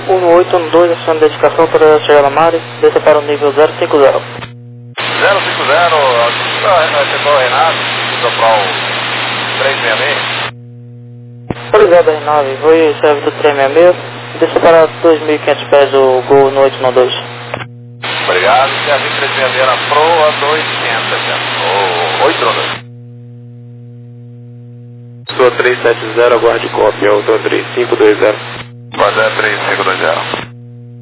1812, ação de dedicação para a chegada Mari, desça para o nível 050. 050, chegou o Renato, para o 366. Obrigado, R9, foi serve do 366, desça para 2.500 pés o Gol no 892. Obrigado, serve 366 na proa, 2.500, 892. Sua 370, aguarde cópia, eu tô 3520. Guarda 3520.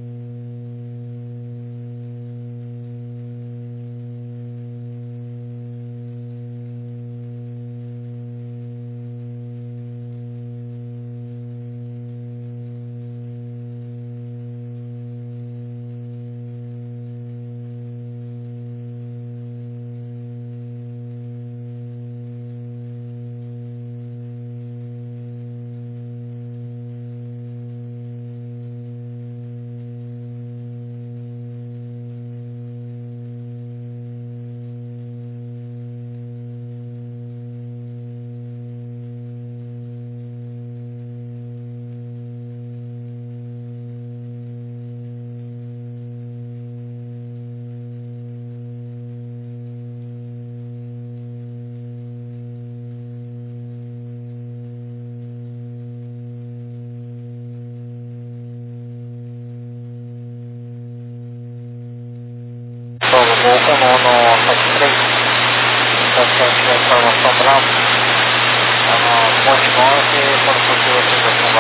Informação Bravo, no Monte Monte, quando possível, autorização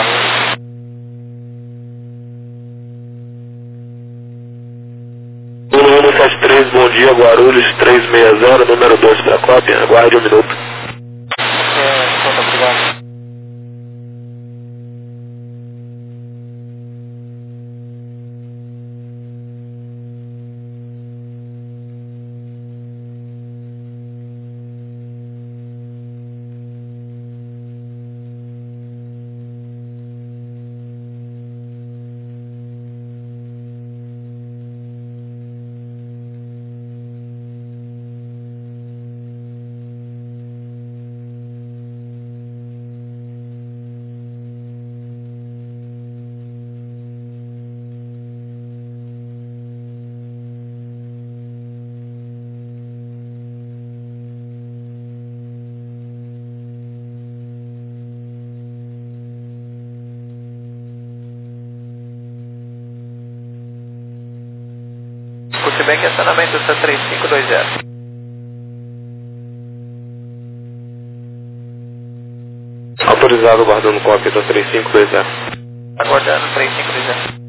Guarulhos. 1173, bom dia, Guarulhos 360, número 2 para cópia, aguarde um minuto. Muito obrigado. Bem que acionamento está 3520. Autorizado, guardando cópia do 3520. Aguardando 3520.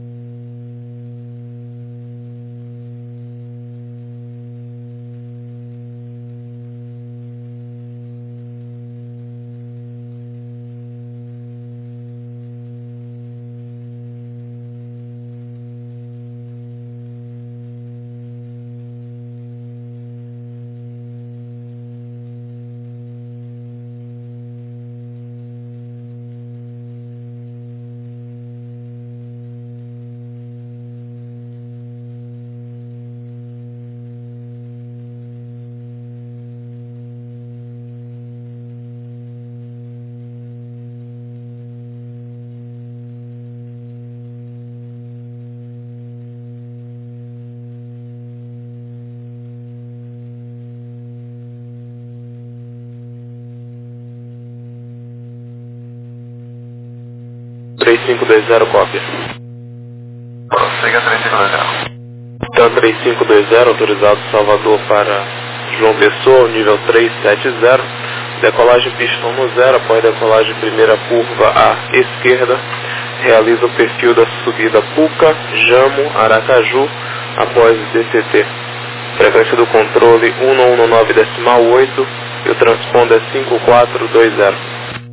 cópia. Prossiga 3520. Então 3520, autorizado Salvador para João Pessoa, nível 370. Decolagem pistão no 0, após decolagem primeira curva à esquerda. Realiza o perfil da subida Puca, Jamo, Aracaju, após DCT. Frequência do controle 119.8 e o transponder é 5420.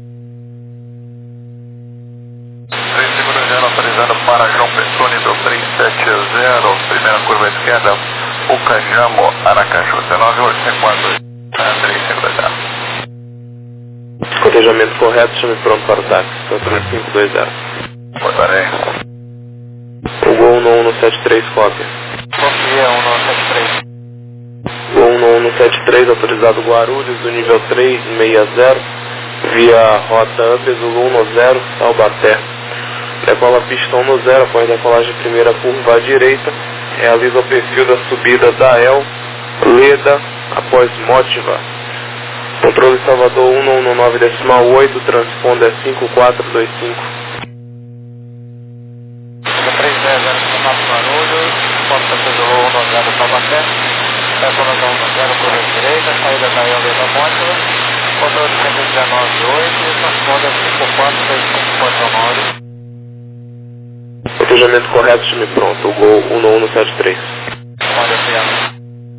Autorizando para João Pessoa, nível 370, primeira curva esquerda, Pucajamo, Aracaju, 19854, 3520. Cotejamento correto, chame pronto para o táxi, 3520. Portarei. O Gol 1173, cópia. Confia 1973. Gol 1173, autorizado Guarulhos, do nível 360, via rota Ampes, o 10, Taubaté. Decola pistão no 0 após decolagem primeira curva à direita. Realiza o perfil da subida da El, Leda, após Motiva. Controle Salvador 119.8, transponder 5425. 310, formato Guarulhos, porta Pedro 10 Taubaté, decolagem 10 curva à direita, saída da El, Leda, Motiva. Controle 119.8, transponder 5425, Cotejamento correto, time pronto. O Gol 11173. Olha, Fiano.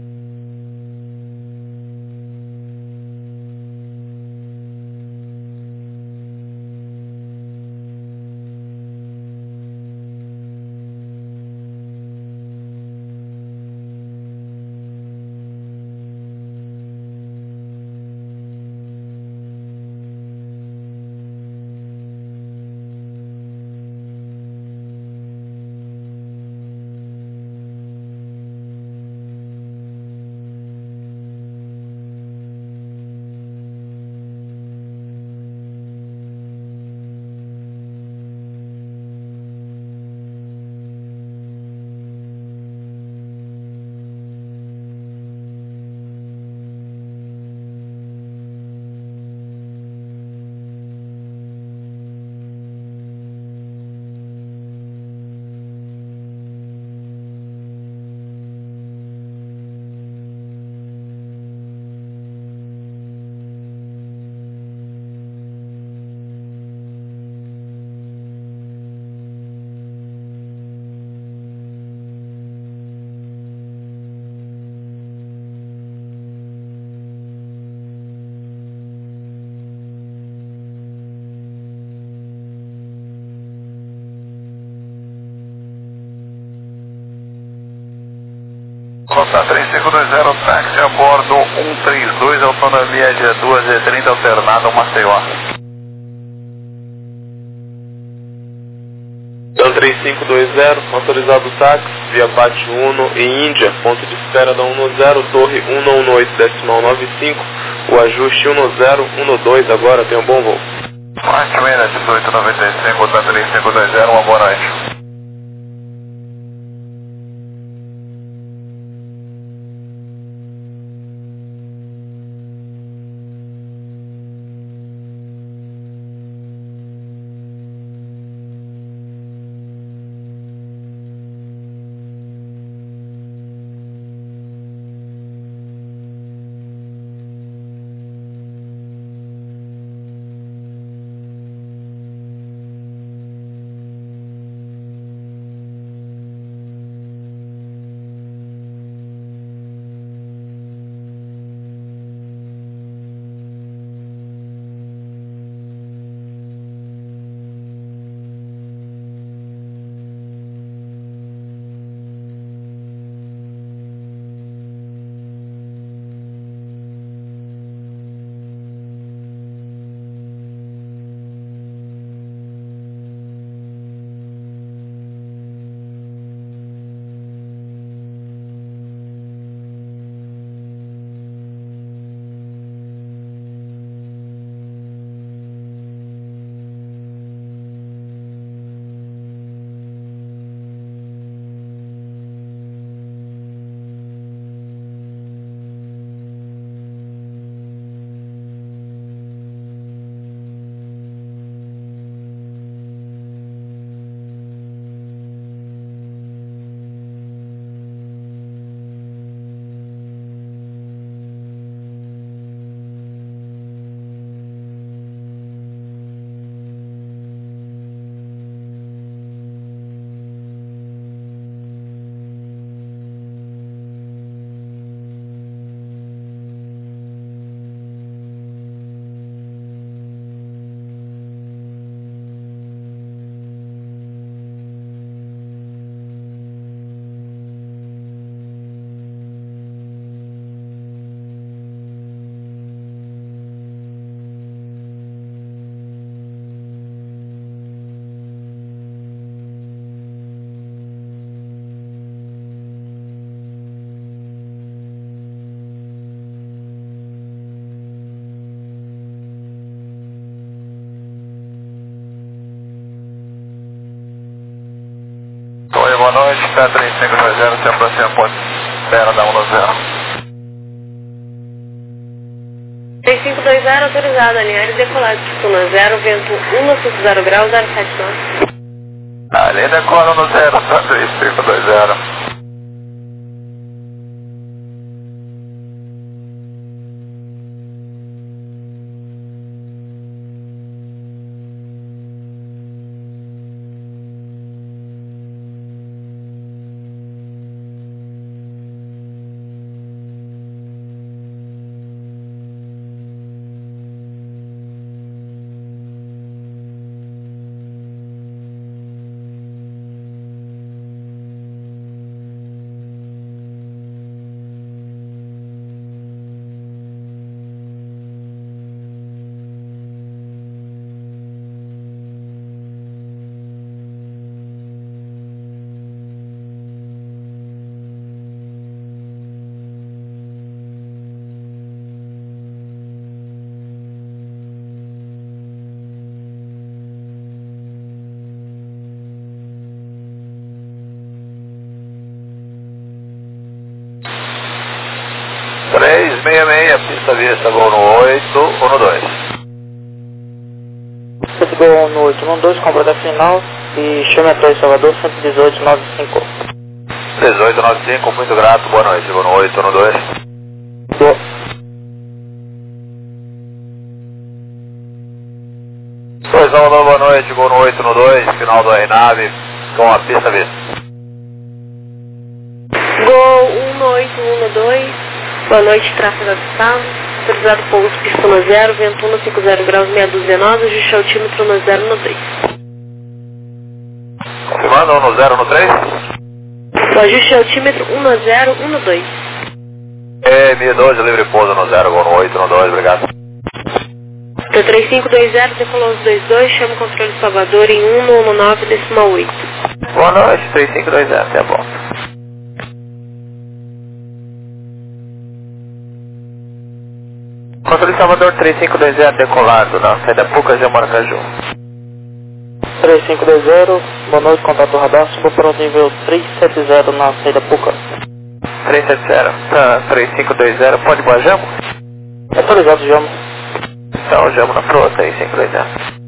Costa 3520, táxi a bordo 132, autonomia dia 2h30, alternado Maceió. Dan 3520, autorizado táxi, via Pátio Uno em Índia, ponto de espera da 10, torre 118.95, o ajuste 1012 agora, tenha um bom voo. Martimena 1895, Dan 3520, uma boa noite. noite, pé 3520, se aproxima ponte Bela da 190. 3520 autorizado, alinhar e decolar de pista 0, vento 150 graus, 079. Ali decola no 0, pé 3520. Pista vista, gol no 812. Gol no 812, comprada final e chame atrás Salvador, 11895. 1895, muito grato, boa noite, gol no 812. Boa. Pois Salvador, boa noite, gol no 812, final do RNAV, com a pista vista. Gol 18112, boa noite, tráfego avistado, autorizado pouso pista 0, vento 150 graus, 619, ajuste altímetro 1012. Confirmando, 10 no 3? O ajuste altímetro 1012. 1012, livre pouso no 0, gol no 812, obrigado. T3520, decolou os 22, chama o controle de Salvador em 119,8. Boa noite, 3520, até bom. Controle de Salvador 3520, decolado na saída Pucas de Maracaju. 3520, boa noite, contato radar, suba para o nível 370 na saída Puca. 370, tá, 3520, pode ir Jamo? Autorizado, Jamo. Então, Jamo na proa, 3520.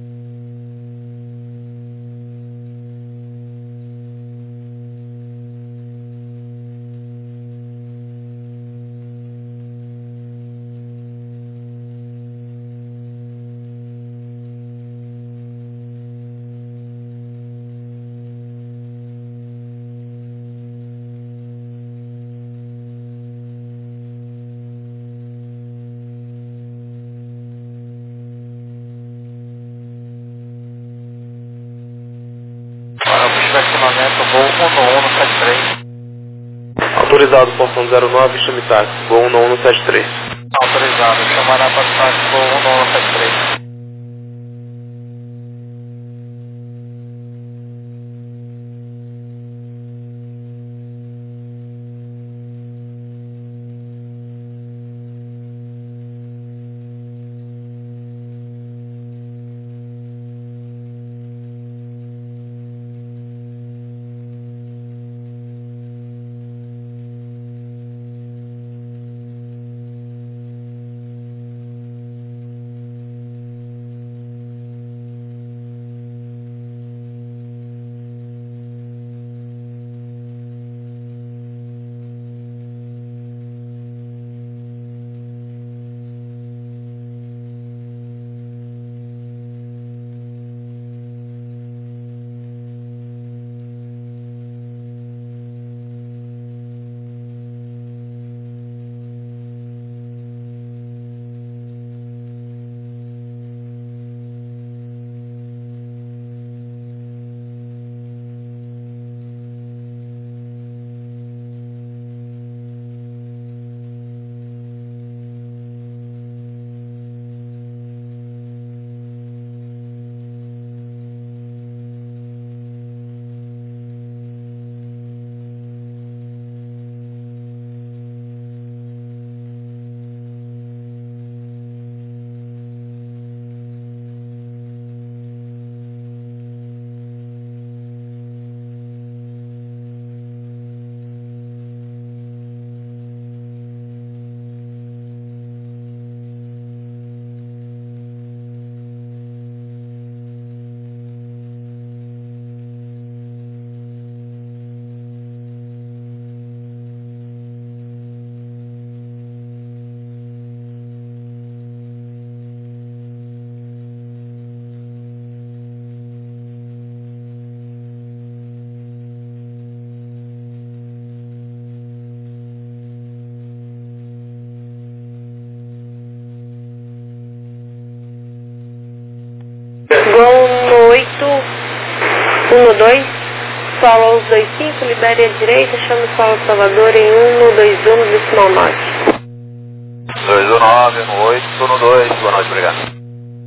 Autorizado, portão 09, chame táxi, gol 1173. Autorizado, chamará para o táxi gol 1173. 12, solo 25, libere à direita, chame o solo Salvador em 121, decimal 9. 219, 812, boa noite, obrigado.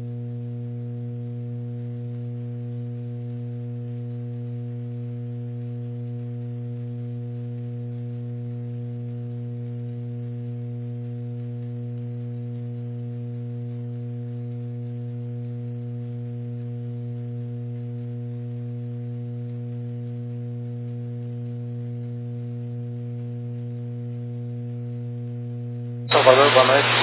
Salvador, boa noite,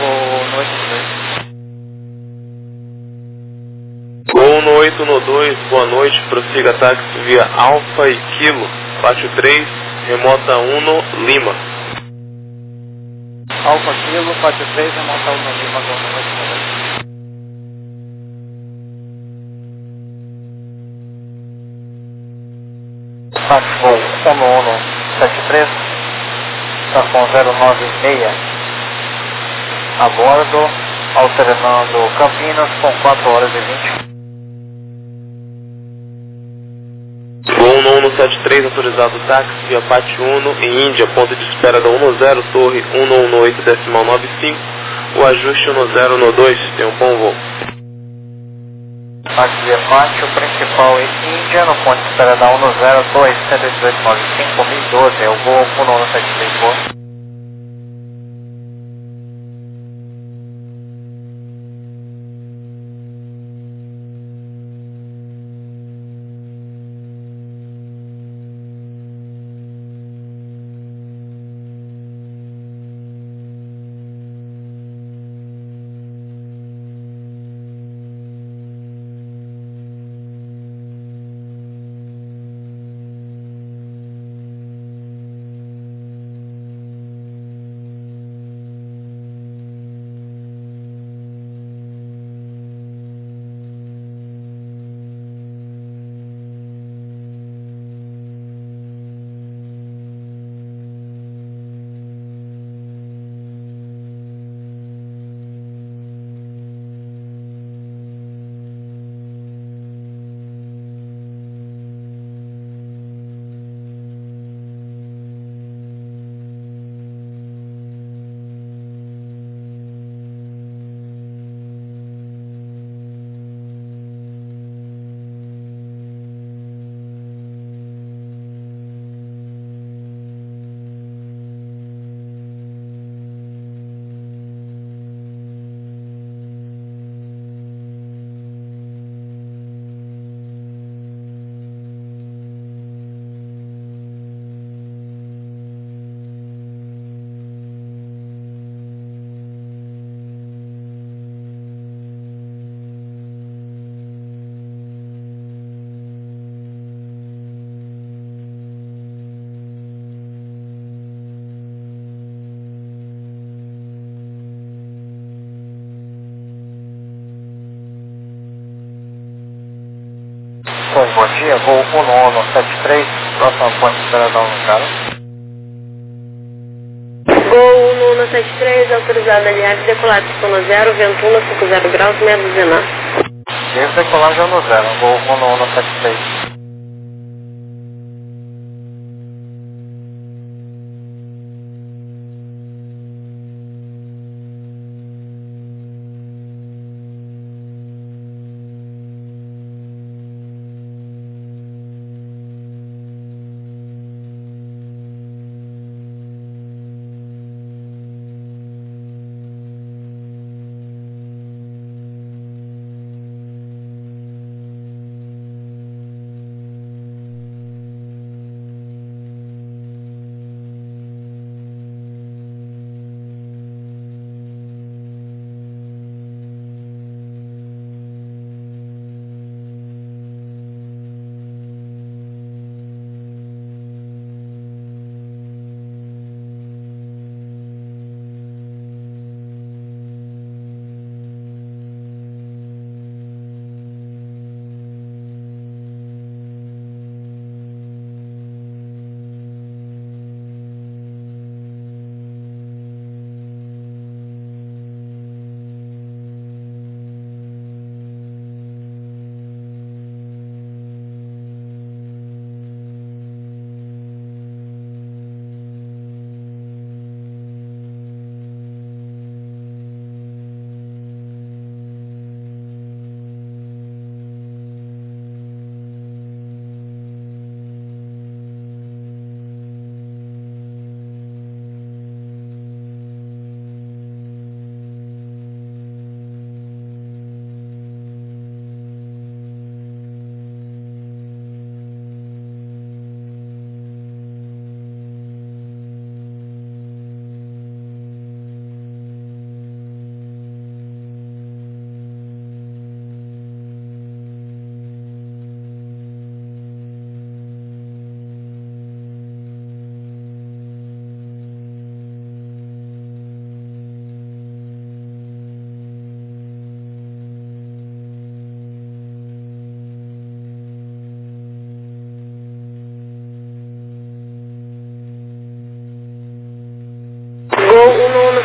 Gol no 8 no 2, boa noite, prossiga táxi via Alfa e Kilo, pátio 3, remota 1, Lima. Alfa Kilo, pátio 3, remota 1 Lima, boa noite. Táxi Gol 1173, está com 096. A bordo, alternando Campinas com 4 horas e 20. Gol no 173, autorizado táxi via pátio 1 em Índia, ponto de espera da 10, torre 118, decimal 95, o ajuste 10 no 2, tem um bom voo. Táxi via pátio, principal em Índia, no ponto de espera da 10, torre 118, 95, 1012, é o voo 1173, boa. Bom dia, voo 1173, próximo ponto de espera da Unicaro. Gol 1173, autorizado aliado, decolar pistona 0, vento 150 graus, meia duzena. Desde decolagem 10, voo 1173.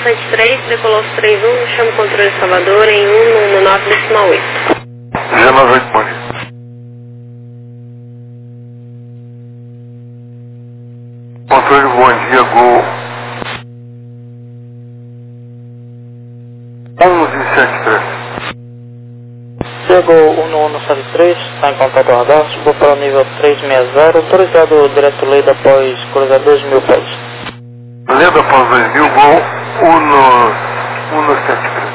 173, decolou 31, chama o controle de Salvador em 119,8. G98, bom dia. Controle, bom dia, Gol 1173. Chegou 1173, está em contato com o radar, subiu para o nível 360, autorizado direto lei após cruzar 2.000 pés. Lenda após 2000, Gol 1173.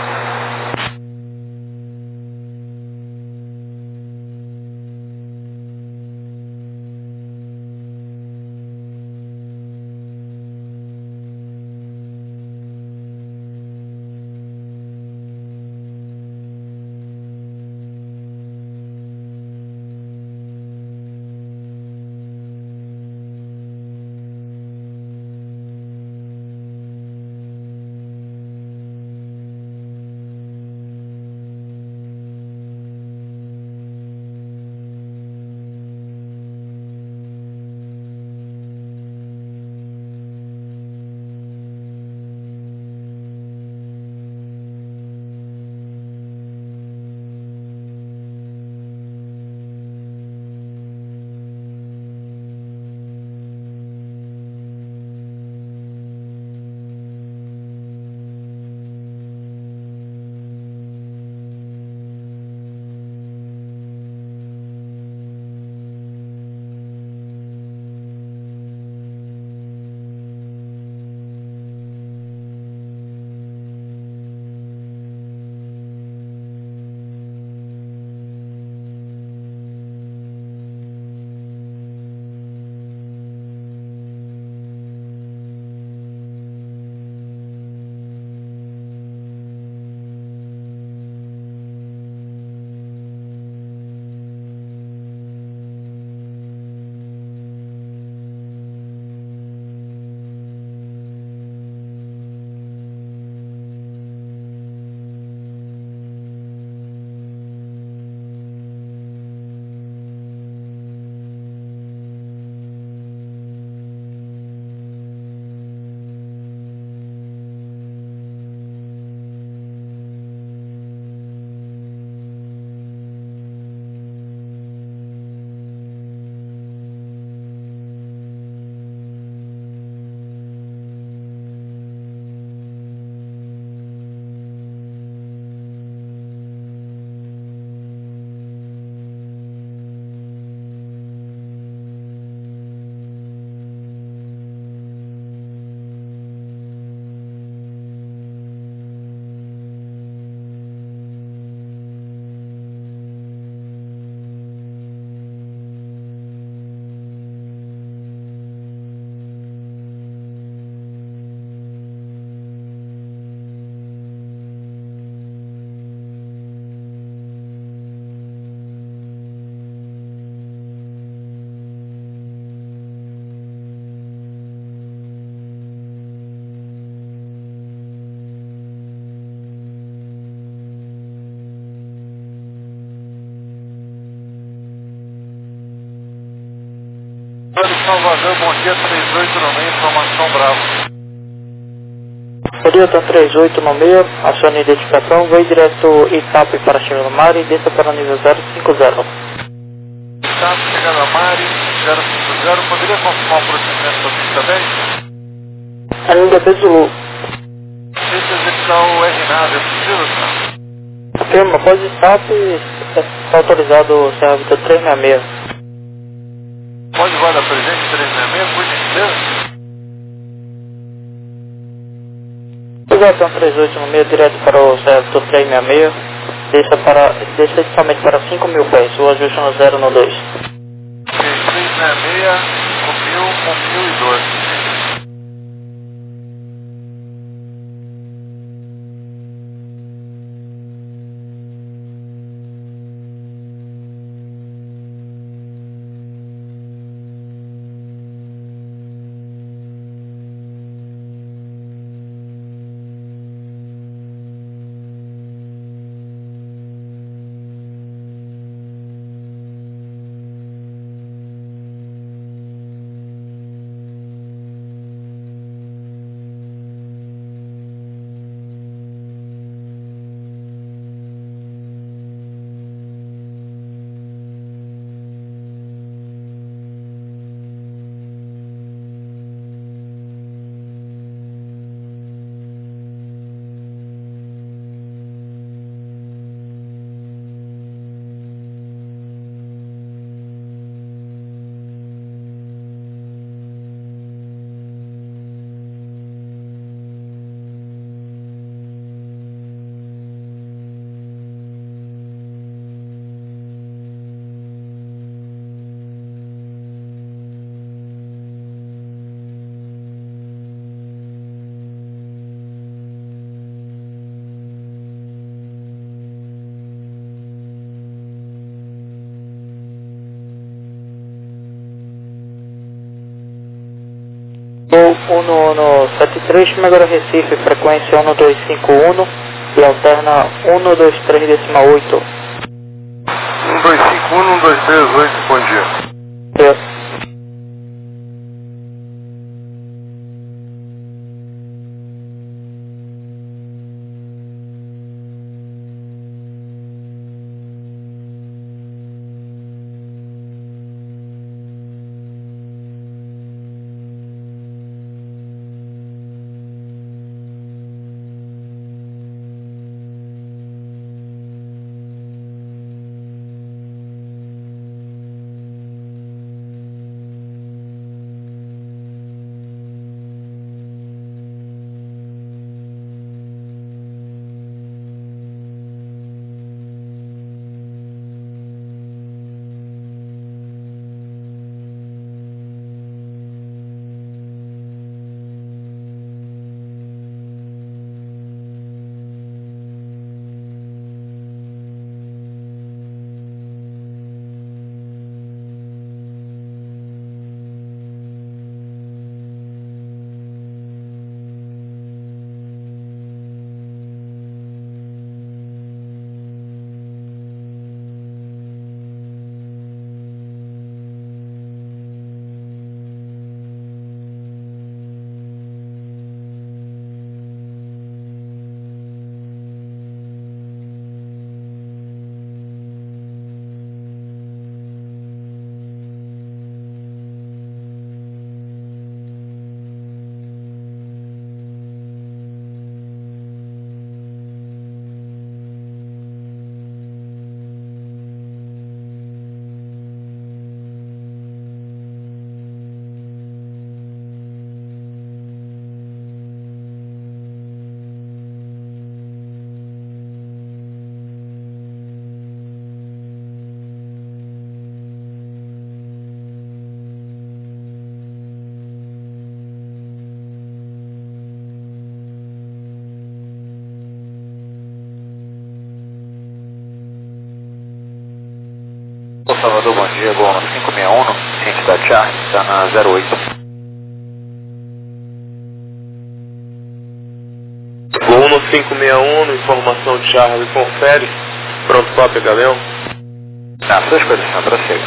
Salvador, bom dia, 38 no meio, informação Bravo. Toyota 38 no meio, acione a identificação, voe direto Itape para Chega do Mar e desça para o nível 050. Itape, chegando a Mari, 050, poderia confirmar o procedimento da pista 10? Ainda Bezulu. Deixa eu executar o R-Nave, é possível, senhor? Firma, após Itape, está autorizado Serra Vitor 366. Pode voar presente 366, por gentileza? Toyota 38 no meio, direto para o Serra Vitor 366, desça somente para 5.000 pés, o ajuste no 0 no 2. 366, com 1.002. 73, Chimegora Recife, frequência 1251 e alterna 123,8. 1251, 1238, bom dia. Deus. Salvador, bom dia, Gol 561, ciente da Charles, está na 08. Gol no 561, informação Charlie, confere. Pronto, cópia, Galeão. Na sua exposição, prossiga.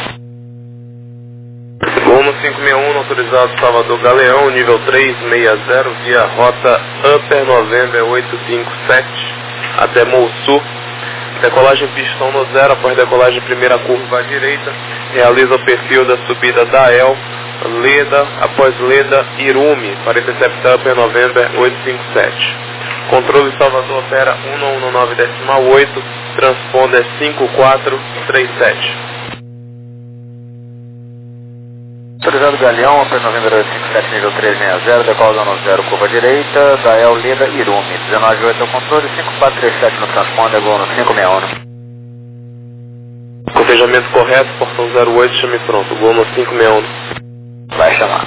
Gol no 561, autorizado Salvador Galeão, nível 360, via rota Upper November 857, até Moussu. Decolagem pistão no 0, após decolagem primeira curva à direita, realiza o perfil da subida da El, Leda, após Leda, Irumi, para interceptar Upper November 857. Controle Salvador opera 119,8, transponder 5437. Autorizado Galeão, Upper November 857, nível 360, decola no 0, curva à direita, da El, Leda, Irumi, 19,8 ao controle, 5437 no transponder, Gol no 561. Cotejamento correto, portão 08, chame pronto, Gol no 561. Vai chamar.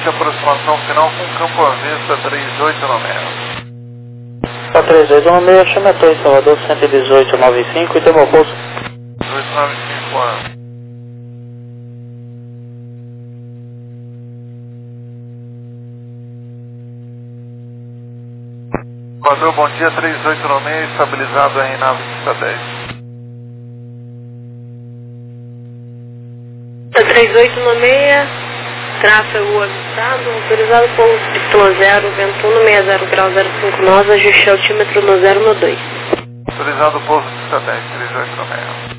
de aproximação final com campo à vista 3896. Tá 3896, chama em Salvador 11895 e tem o posto. 1895 anos. Salvador, bom dia, 3896, estabilizado aí na pista 10. 3896, tráfego avistado, autorizado pouso pista 0, vento 160 grau 059, ajuste altímetro no 012. Autorizado pouso pista 10, 3896.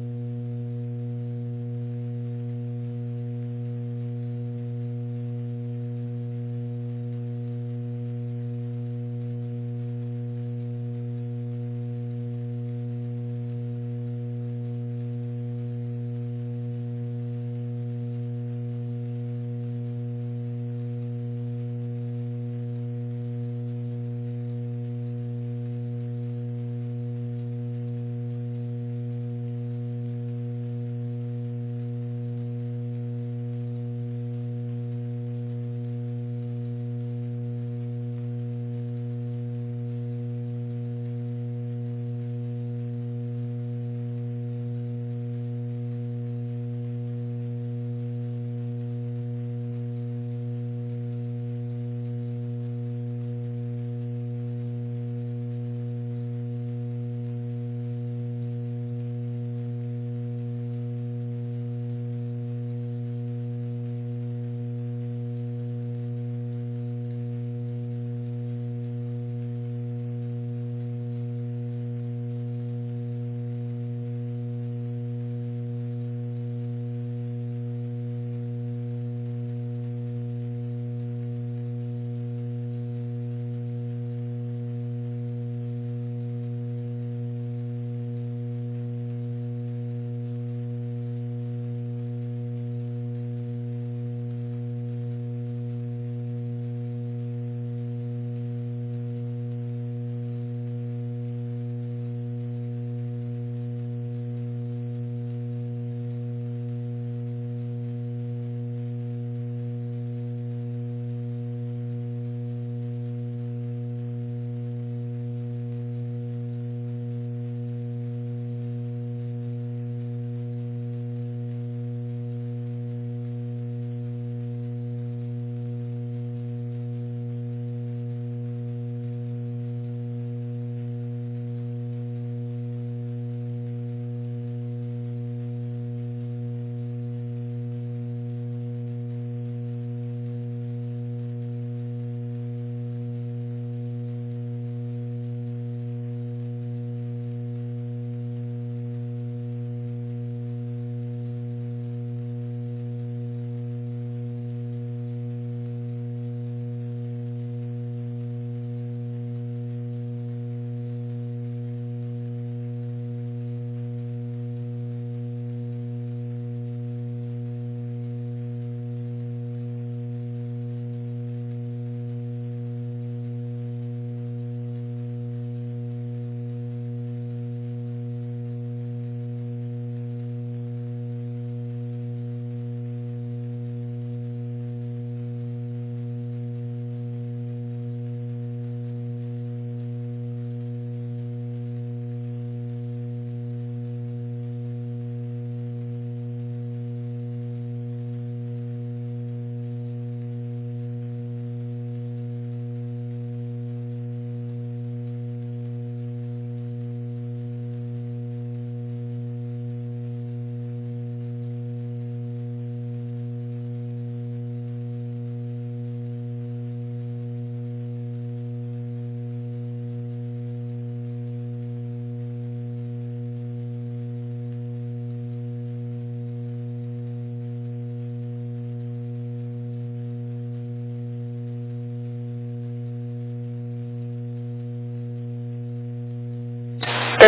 Da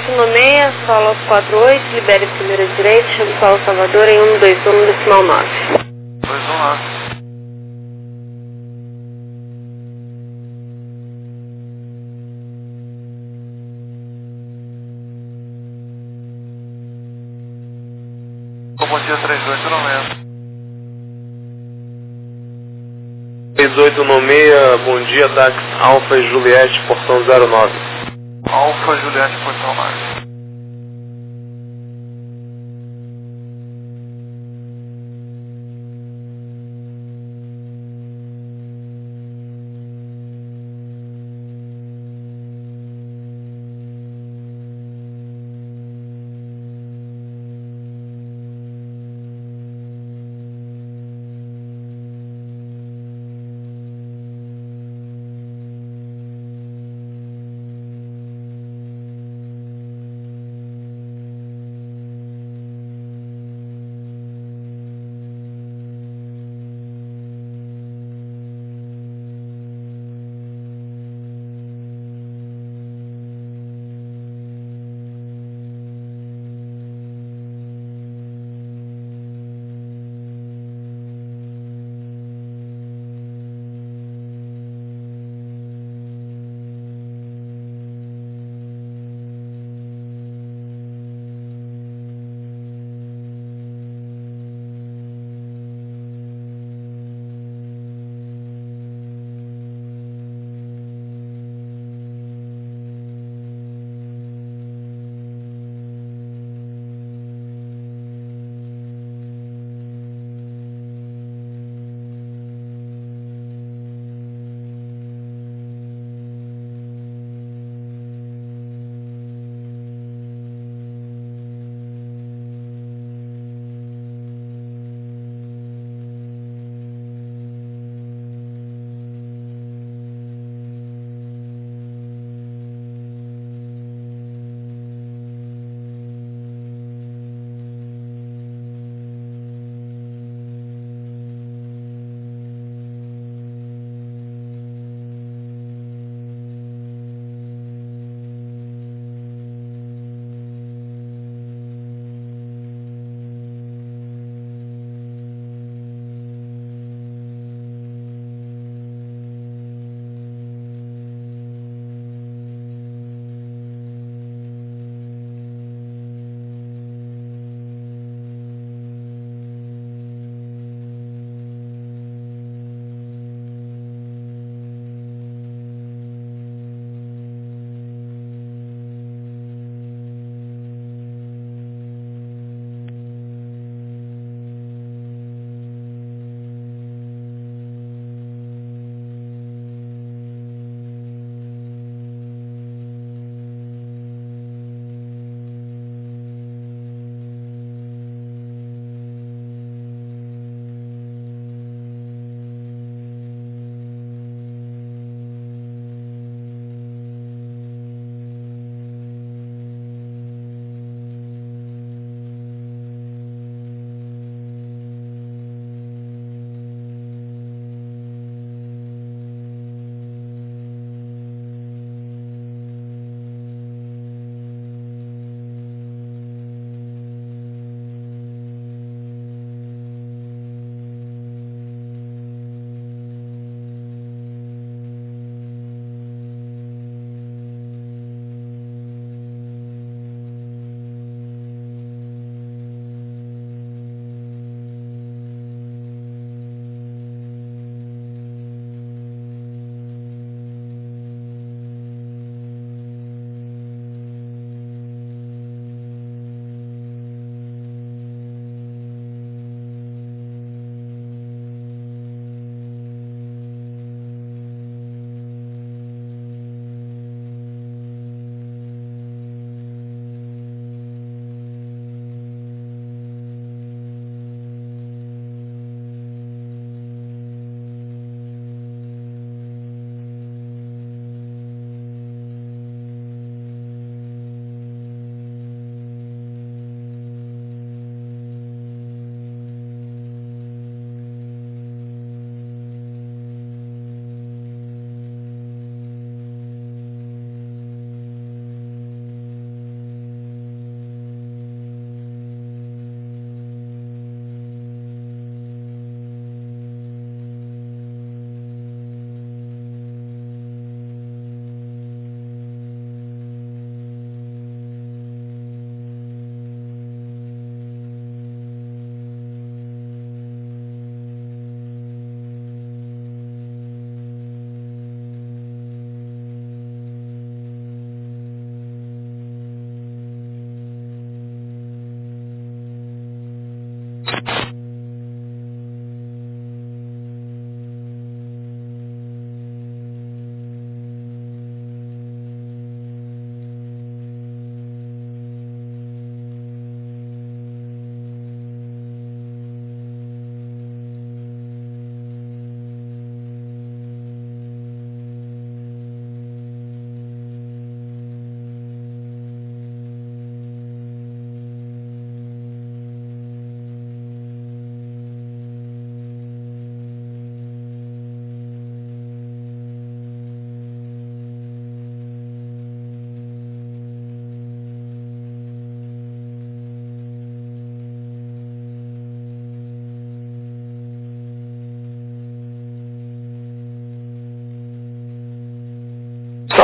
3896, solo 48, libere primeira direita, chame Paulo Salvador em 121 decimal 9. 219. Bom dia, 3896. 3896, bom dia, táxi Alfa e Juliette, portão 09. Alfa Juliette, portão 9.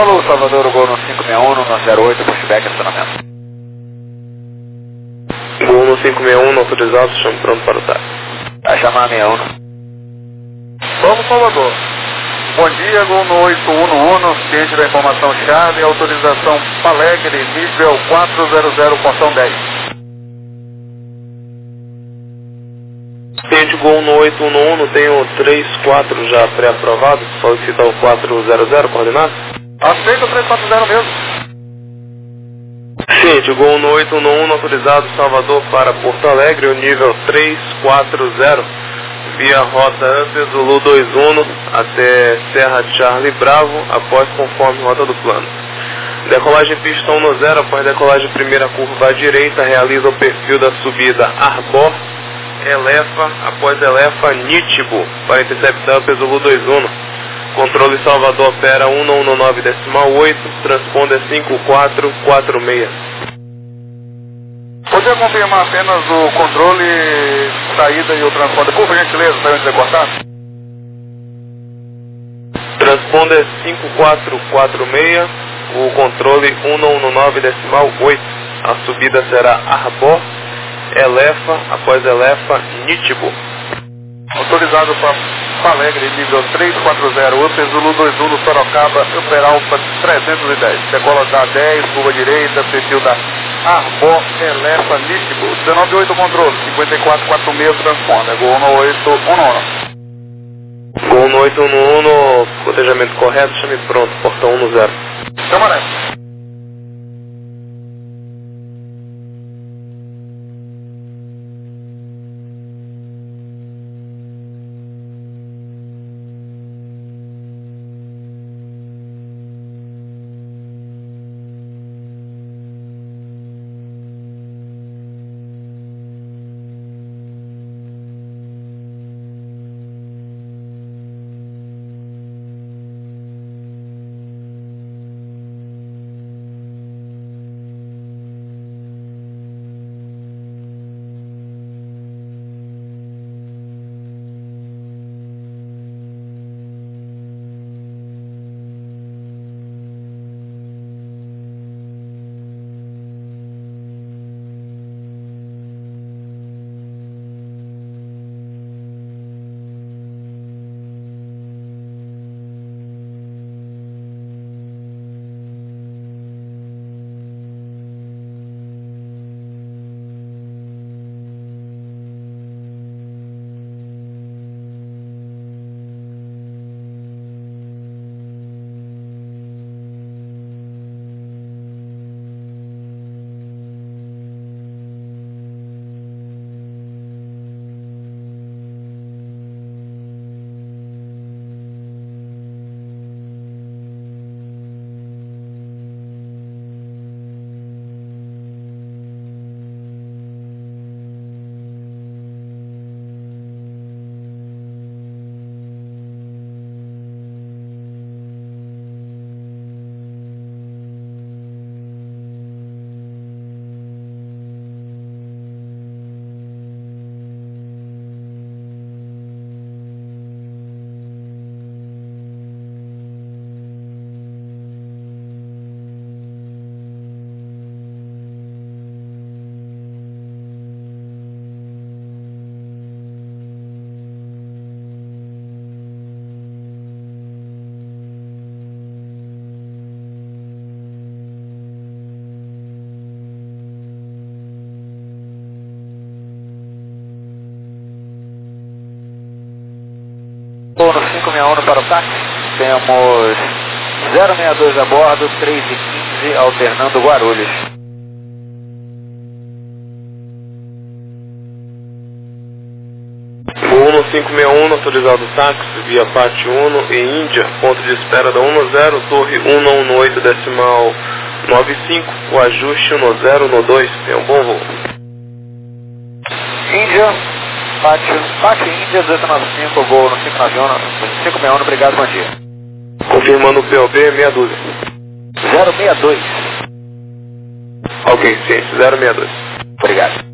Falou, Salvador, o gol no 561, no 08, pushback, estacionamento. Gol no 561, autorizado, chame pronto para o táxi. Vai chamar a 61. Vamos, Salvador. Bom dia, gol no 811, ciente da informação chave, autorização Palegre, nível 400, portão 10. Ciente, gol no 811, tenho 34 já pré-aprovados, solicita o 400, coordenado? Aceita o 340 mesmo. Ciente, gol no 811, autorizado Salvador para Porto Alegre, o nível 340, via rota Antes Zulu 21 até Serra Charlie Bravo, após conforme rota do plano. Decolagem pista 10, após decolagem primeira curva à direita, realiza o perfil da subida Arbor, Elefa, após Elefa, Nítibo, para interceptar o Zulu 21. Controle Salvador opera 119.8, transponder 5446. Podia confirmar apenas o controle, saída e o transponder, por gentileza, para eu entrecortar? Transponder 5446, o controle 119.8. A subida será Arbor, Elefa, após Elefa, Nítibo. Autorizado para Palegre, nível 340, UP Zulu 21, Sorocaba, Super Alfa 310. Decola da 10, curva direita, perfil da Arbor, Elefa, Nítibo. 198 controle, 5446 transponder, gol no 811. Gol no 811, cotejamento correto, chame pronto, portão 10. Camaré. No 561 para o táxi, temos 062 a bordo, 3:15, alternando Guarulhos. Gol no 561, autorizado táxi, via Pátio 1 e Índia, ponto de espera da 10, torre 118 decimal 95, o ajuste 10 no 2, tem um bom voo. Índia, Pátio Índia, 1895, gol no 561, obrigado, bom dia. Confirmando o POB, meia dúzia. 062. Ok, ciente, 062. Obrigado.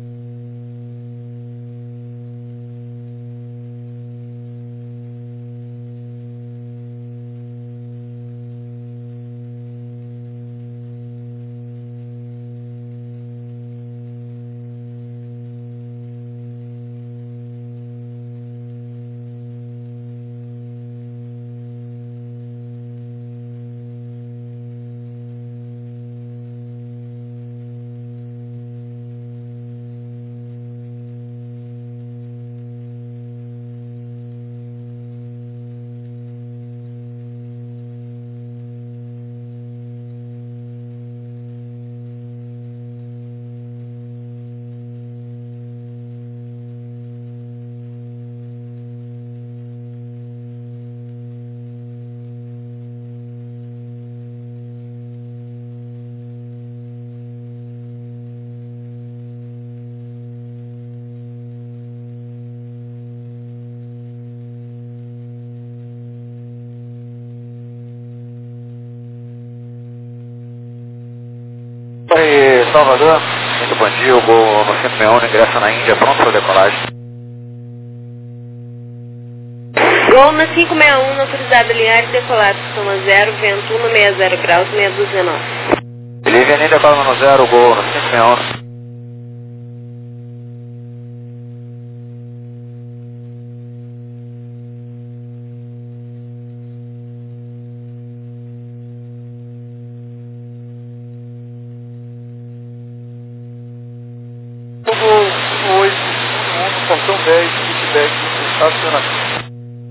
Salvador. Muito bom dia, o Gol no 561 ingressa na Índia, pronto para decolagem. Gol na 561, autorizado alinhar e decolar, pistão 0, vento 160 graus, 619. Believe in India, call 0, Gol no 561. Portão 10, feedback, estacionamento.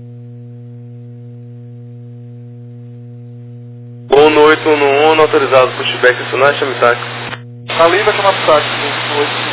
Gol no 811, autorizado pushback, Sunai, chame táxi. Ali vai chamar táxi, 8